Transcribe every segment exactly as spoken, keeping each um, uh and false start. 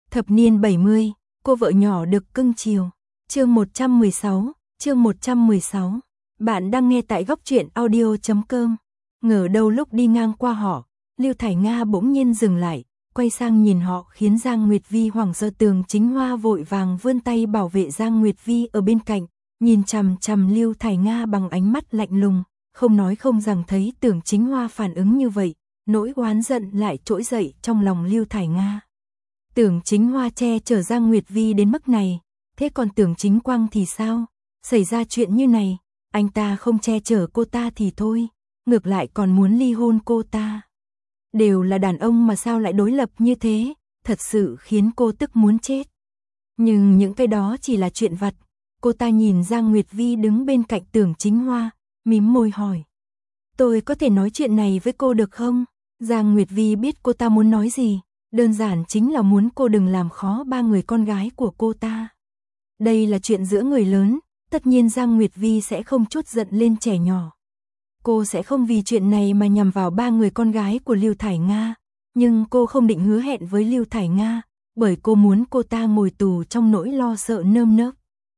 Thập niên bảy mươi, cô vợ nhỏ được cưng chiều. Chương một trăm mười sáu, chương một trăm mười sáu. Bạn đang nghe tại góc truyện audio chấm com. Ngờ đâu lúc đi ngang qua họ, Lưu Thải Nga bỗng nhiên dừng lại, quay sang nhìn họ khiến Giang Nguyệt Vi hoảng sợ. Tưởng Chính Hoa vội vàng vươn tay bảo vệ Giang Nguyệt Vi ở bên cạnh, nhìn chằm chằm Lưu Thải Nga bằng ánh mắt lạnh lùng, không nói không rằng. Thấy Tưởng Chính Hoa phản ứng như vậy, nỗi oán giận lại trỗi dậy trong lòng Lưu Thải Nga. Tưởng Chính Hoa che chở Giang Nguyệt Vi đến mức này, thế còn Tưởng Chính Quang thì sao? Xảy ra chuyện như này, anh ta không che chở cô ta thì thôi, ngược lại còn muốn ly hôn cô ta. Đều là đàn ông mà sao lại đối lập như thế, thật sự khiến cô tức muốn chết. Nhưng những cái đó chỉ là chuyện vặt. Cô ta nhìn Giang Nguyệt Vi đứng bên cạnh Tưởng Chính Hoa, mím môi hỏi. Tôi có thể nói chuyện này với cô được không? Giang Nguyệt Vi biết cô ta muốn nói gì, đơn giản chính là muốn cô đừng làm khó ba người con gái của cô ta. Đây là chuyện giữa người lớn, tất nhiên Giang Nguyệt Vi sẽ không chút giận lên trẻ nhỏ. Cô sẽ không vì chuyện này mà nhằm vào ba người con gái của Lưu Thải Nga, nhưng cô không định hứa hẹn với Lưu Thải Nga, bởi cô muốn cô ta ngồi tù trong nỗi lo sợ nơm nớp.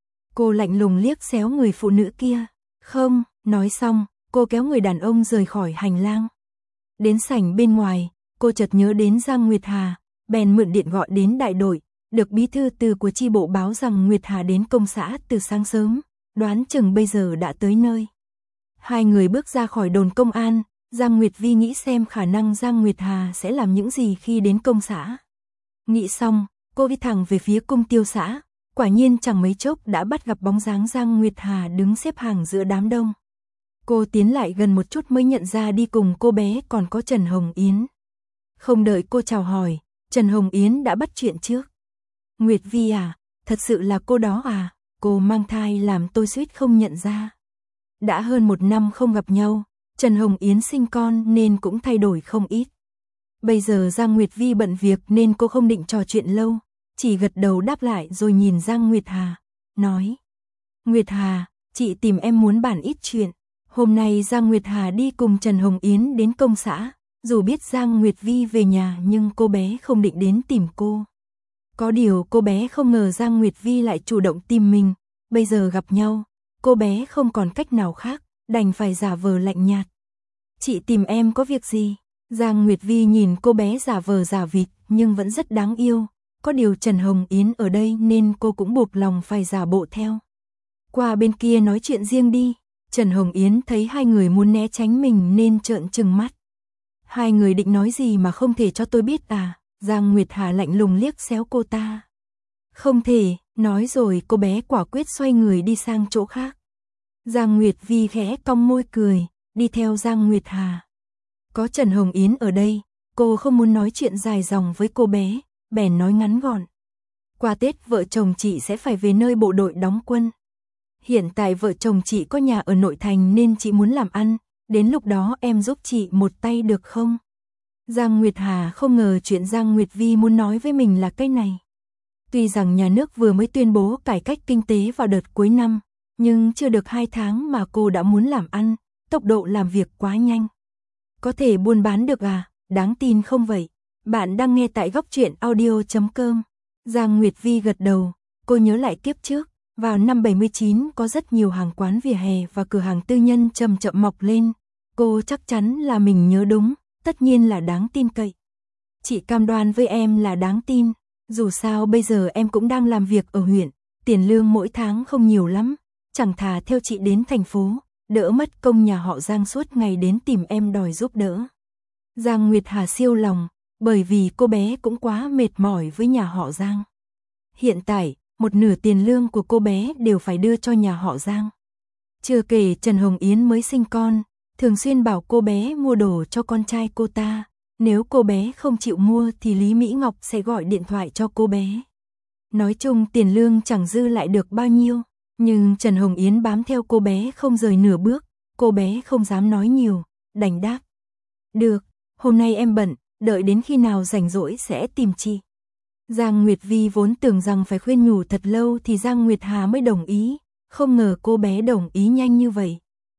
Cô lạnh lùng liếc xéo người phụ nữ kia. Không, nói xong, cô kéo người đàn ông rời khỏi hành lang. Đến sảnh bên ngoài, cô chợt nhớ đến Giang Nguyệt Hà, bèn mượn điện gọi đến đại đội, được bí thư từ của chi bộ báo rằng Nguyệt Hà đến công xã từ sáng sớm, đoán chừng bây giờ đã tới nơi. Hai người bước ra khỏi đồn công an, Giang Nguyệt Vi nghĩ xem khả năng Giang Nguyệt Hà sẽ làm những gì khi đến công xã. Nghĩ xong, cô đi thẳng về phía cung tiêu xã, quả nhiên chẳng mấy chốc đã bắt gặp bóng dáng Giang Nguyệt Hà đứng xếp hàng giữa đám đông. Cô tiến lại gần một chút mới nhận ra đi cùng cô bé còn có Trần Hồng Yến. Không đợi cô chào hỏi, Trần Hồng Yến đã bắt chuyện trước. Nguyệt Vi à, thật sự là cô đó à, cô mang thai làm tôi suýt không nhận ra. Đã hơn một năm không gặp nhau, Trần Hồng Yến sinh con nên cũng thay đổi không ít. Bây giờ Giang Nguyệt Vi bận việc nên cô không định trò chuyện lâu, chỉ gật đầu đáp lại rồi nhìn Giang Nguyệt Hà, nói. Nguyệt Hà, chị tìm em muốn bàn ít chuyện. Hôm nay Giang Nguyệt Hà đi cùng Trần Hồng Yến đến công xã, dù biết Giang Nguyệt Vi về nhà nhưng cô bé không định đến tìm cô. Có điều cô bé không ngờ Giang Nguyệt Vi lại chủ động tìm mình, bây giờ gặp nhau, cô bé không còn cách nào khác, đành phải giả vờ lạnh nhạt. Chị tìm em có việc gì? Giang Nguyệt Vi nhìn cô bé giả vờ giả vịt nhưng vẫn rất đáng yêu, có điều Trần Hồng Yến ở đây nên cô cũng buộc lòng phải giả bộ theo. Qua bên kia nói chuyện riêng đi. Trần Hồng Yến thấy hai người muốn né tránh mình nên trợn trừng mắt. Hai người định nói gì mà không thể cho tôi biết à? Giang Nguyệt Hà lạnh lùng liếc xéo cô ta. Không thể, nói rồi cô bé quả quyết xoay người đi sang chỗ khác. Giang Nguyệt Vi khẽ cong môi cười, đi theo Giang Nguyệt Hà. Có Trần Hồng Yến ở đây, cô không muốn nói chuyện dài dòng với cô bé, bèn nói ngắn gọn. Qua Tết vợ chồng chị sẽ phải về nơi bộ đội đóng quân. Hiện tại vợ chồng chị có nhà ở nội thành nên chị muốn làm ăn, đến lúc đó em giúp chị một tay được không? Giang Nguyệt Hà không ngờ chuyện Giang Nguyệt Vi muốn nói với mình là cái này. Tuy rằng nhà nước vừa mới tuyên bố cải cách kinh tế vào đợt cuối năm, nhưng chưa được hai tháng mà cô đã muốn làm ăn, tốc độ làm việc quá nhanh. Có thể buôn bán được à? Đáng tin không vậy? Bạn đang nghe tại góc truyện audio chấm com. Giang Nguyệt Vi gật đầu, cô nhớ lại kiếp trước. Vào năm bảy mươi chín có rất nhiều hàng quán vỉa hè và cửa hàng tư nhân chậm chậm mọc lên. Cô chắc chắn là mình nhớ đúng, tất nhiên là đáng tin cậy. Chị cam đoan với em là đáng tin, dù sao bây giờ em cũng đang làm việc ở huyện, tiền lương mỗi tháng không nhiều lắm, chẳng thà theo chị đến thành phố, đỡ mất công nhà họ Giang suốt ngày đến tìm em đòi giúp đỡ. Giang Nguyệt Hà siêu lòng, bởi vì cô bé cũng quá mệt mỏi với nhà họ Giang. Hiện tại, một nửa tiền lương của cô bé đều phải đưa cho nhà họ Giang. Chưa kể Trần Hồng Yến mới sinh con, thường xuyên bảo cô bé mua đồ cho con trai cô ta. Nếu cô bé không chịu mua thì Lý Mỹ Ngọc sẽ gọi điện thoại cho cô bé. Nói chung tiền lương chẳng dư lại được bao nhiêu, nhưng Trần Hồng Yến bám theo cô bé không rời nửa bước, cô bé không dám nói nhiều, đành đáp. Được, hôm nay em bận, đợi đến khi nào rảnh rỗi sẽ tìm chị. Giang Nguyệt Vi vốn tưởng rằng phải khuyên nhủ thật lâu thì Giang Nguyệt Hà mới đồng ý, không ngờ cô bé đồng ý nhanh như vậy.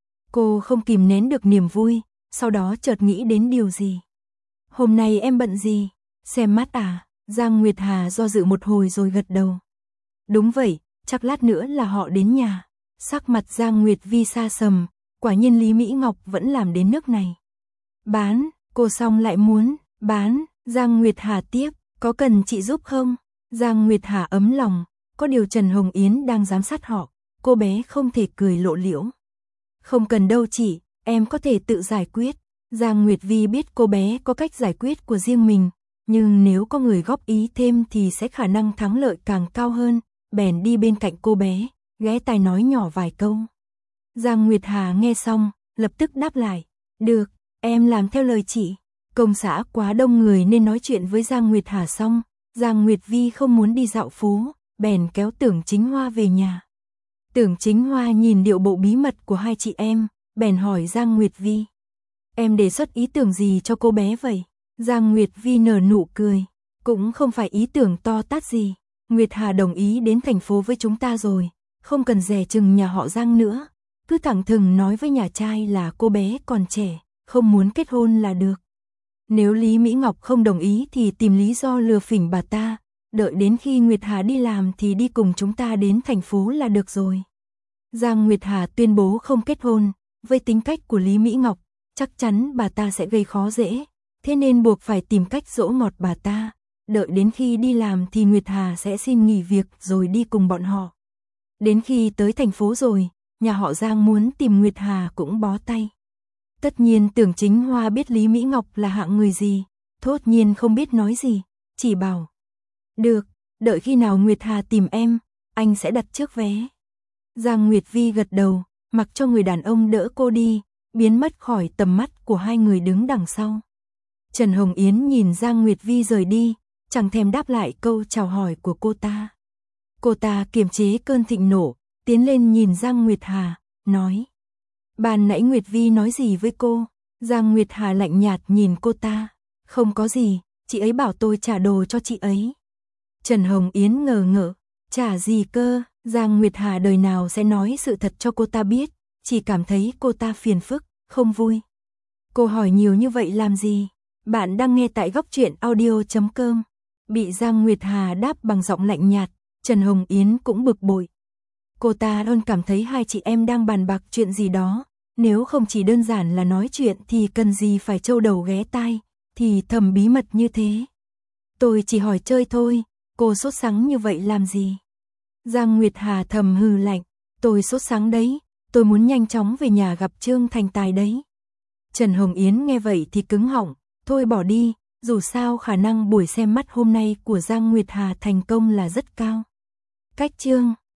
Cô không kìm nén được niềm vui, sau đó chợt nghĩ đến điều gì. Hôm nay em bận gì? Xem mắt à? Giang Nguyệt Hà do dự một hồi rồi gật đầu. Đúng vậy, chắc lát nữa là họ đến nhà. Sắc mặt Giang Nguyệt Vi xa sầm, quả nhiên Lý Mỹ Ngọc vẫn làm đến nước này. Bán, cô xong lại muốn, bán, Giang Nguyệt Hà tiếp, có cần chị giúp không? Giang Nguyệt Hà ấm lòng, có điều Trần Hồng Yến đang giám sát họ, cô bé không thể cười lộ liễu. Không cần đâu chị, em có thể tự giải quyết. Giang Nguyệt Vi biết cô bé có cách giải quyết của riêng mình, nhưng nếu có người góp ý thêm thì sẽ khả năng thắng lợi càng cao hơn, bèn đi bên cạnh cô bé, ghé tai nói nhỏ vài câu. Giang Nguyệt Hà nghe xong, lập tức đáp lại, được, em làm theo lời chị. Công xã quá đông người nên nói chuyện với Giang Nguyệt Hà xong, Giang Nguyệt Vi không muốn đi dạo phố, bèn kéo Tưởng Chính Hoa về nhà. Tưởng Chính Hoa nhìn điệu bộ bí mật của hai chị em, bèn hỏi Giang Nguyệt Vi. Em đề xuất ý tưởng gì cho cô bé vậy? Giang Nguyệt Vi nở nụ cười, cũng không phải ý tưởng to tát gì. Nguyệt Hà đồng ý đến thành phố với chúng ta rồi, không cần dè chừng nhà họ Giang nữa. Cứ thẳng thừng nói với nhà trai là cô bé còn trẻ, không muốn kết hôn là được. Nếu Lý Mỹ Ngọc không đồng ý thì tìm lý do lừa phỉnh bà ta, đợi đến khi Nguyệt Hà đi làm thì đi cùng chúng ta đến thành phố là được rồi. Giang Nguyệt Hà tuyên bố không kết hôn, với tính cách của Lý Mỹ Ngọc, chắc chắn bà ta sẽ gây khó dễ, thế nên buộc phải tìm cách dỗ ngọt bà ta, đợi đến khi đi làm thì Nguyệt Hà sẽ xin nghỉ việc rồi đi cùng bọn họ. Đến khi tới thành phố rồi, nhà họ Giang muốn tìm Nguyệt Hà cũng bó tay. Tất nhiên Tưởng Chính Hoa biết Lý Mỹ Ngọc là hạng người gì, thốt nhiên không biết nói gì, chỉ bảo. Được, đợi khi nào Nguyệt Hà tìm em, anh sẽ đặt trước vé. Giang Nguyệt Vi gật đầu, mặc cho người đàn ông đỡ cô đi, biến mất khỏi tầm mắt của hai người đứng đằng sau. Trần Hồng Yến nhìn Giang Nguyệt Vi rời đi, chẳng thèm đáp lại câu chào hỏi của cô ta. Cô ta kiềm chế cơn thịnh nộ, tiến lên nhìn Giang Nguyệt Hà, nói. Ban nãy Nguyệt Vi nói gì với cô? Giang Nguyệt Hà lạnh nhạt nhìn cô ta. Không có gì, chị ấy bảo tôi trả đồ cho chị ấy. Trần Hồng Yến ngờ ngợ, trả gì cơ? Giang Nguyệt Hà đời nào sẽ nói sự thật cho cô ta biết, chỉ cảm thấy cô ta phiền phức, không vui. Cô hỏi nhiều như vậy làm gì? Bạn đang nghe tại góc truyện audio chấm com. Bị Giang Nguyệt Hà đáp bằng giọng lạnh nhạt, Trần Hồng Yến cũng bực bội. Cô ta luôn cảm thấy hai chị em đang bàn bạc chuyện gì đó, nếu không chỉ đơn giản là nói chuyện thì cần gì phải trâu đầu ghé tai, thì thầm bí mật như thế. Tôi chỉ hỏi chơi thôi, cô sốt sắng như vậy làm gì? Giang Nguyệt Hà thầm hừ lạnh, tôi sốt sắng đấy, tôi muốn nhanh chóng về nhà gặp Trương Thành Tài đấy. Trần Hồng Yến nghe vậy thì cứng họng, thôi bỏ đi, dù sao khả năng buổi xem mắt hôm nay của Giang Nguyệt Hà thành công là rất cao. Cách chương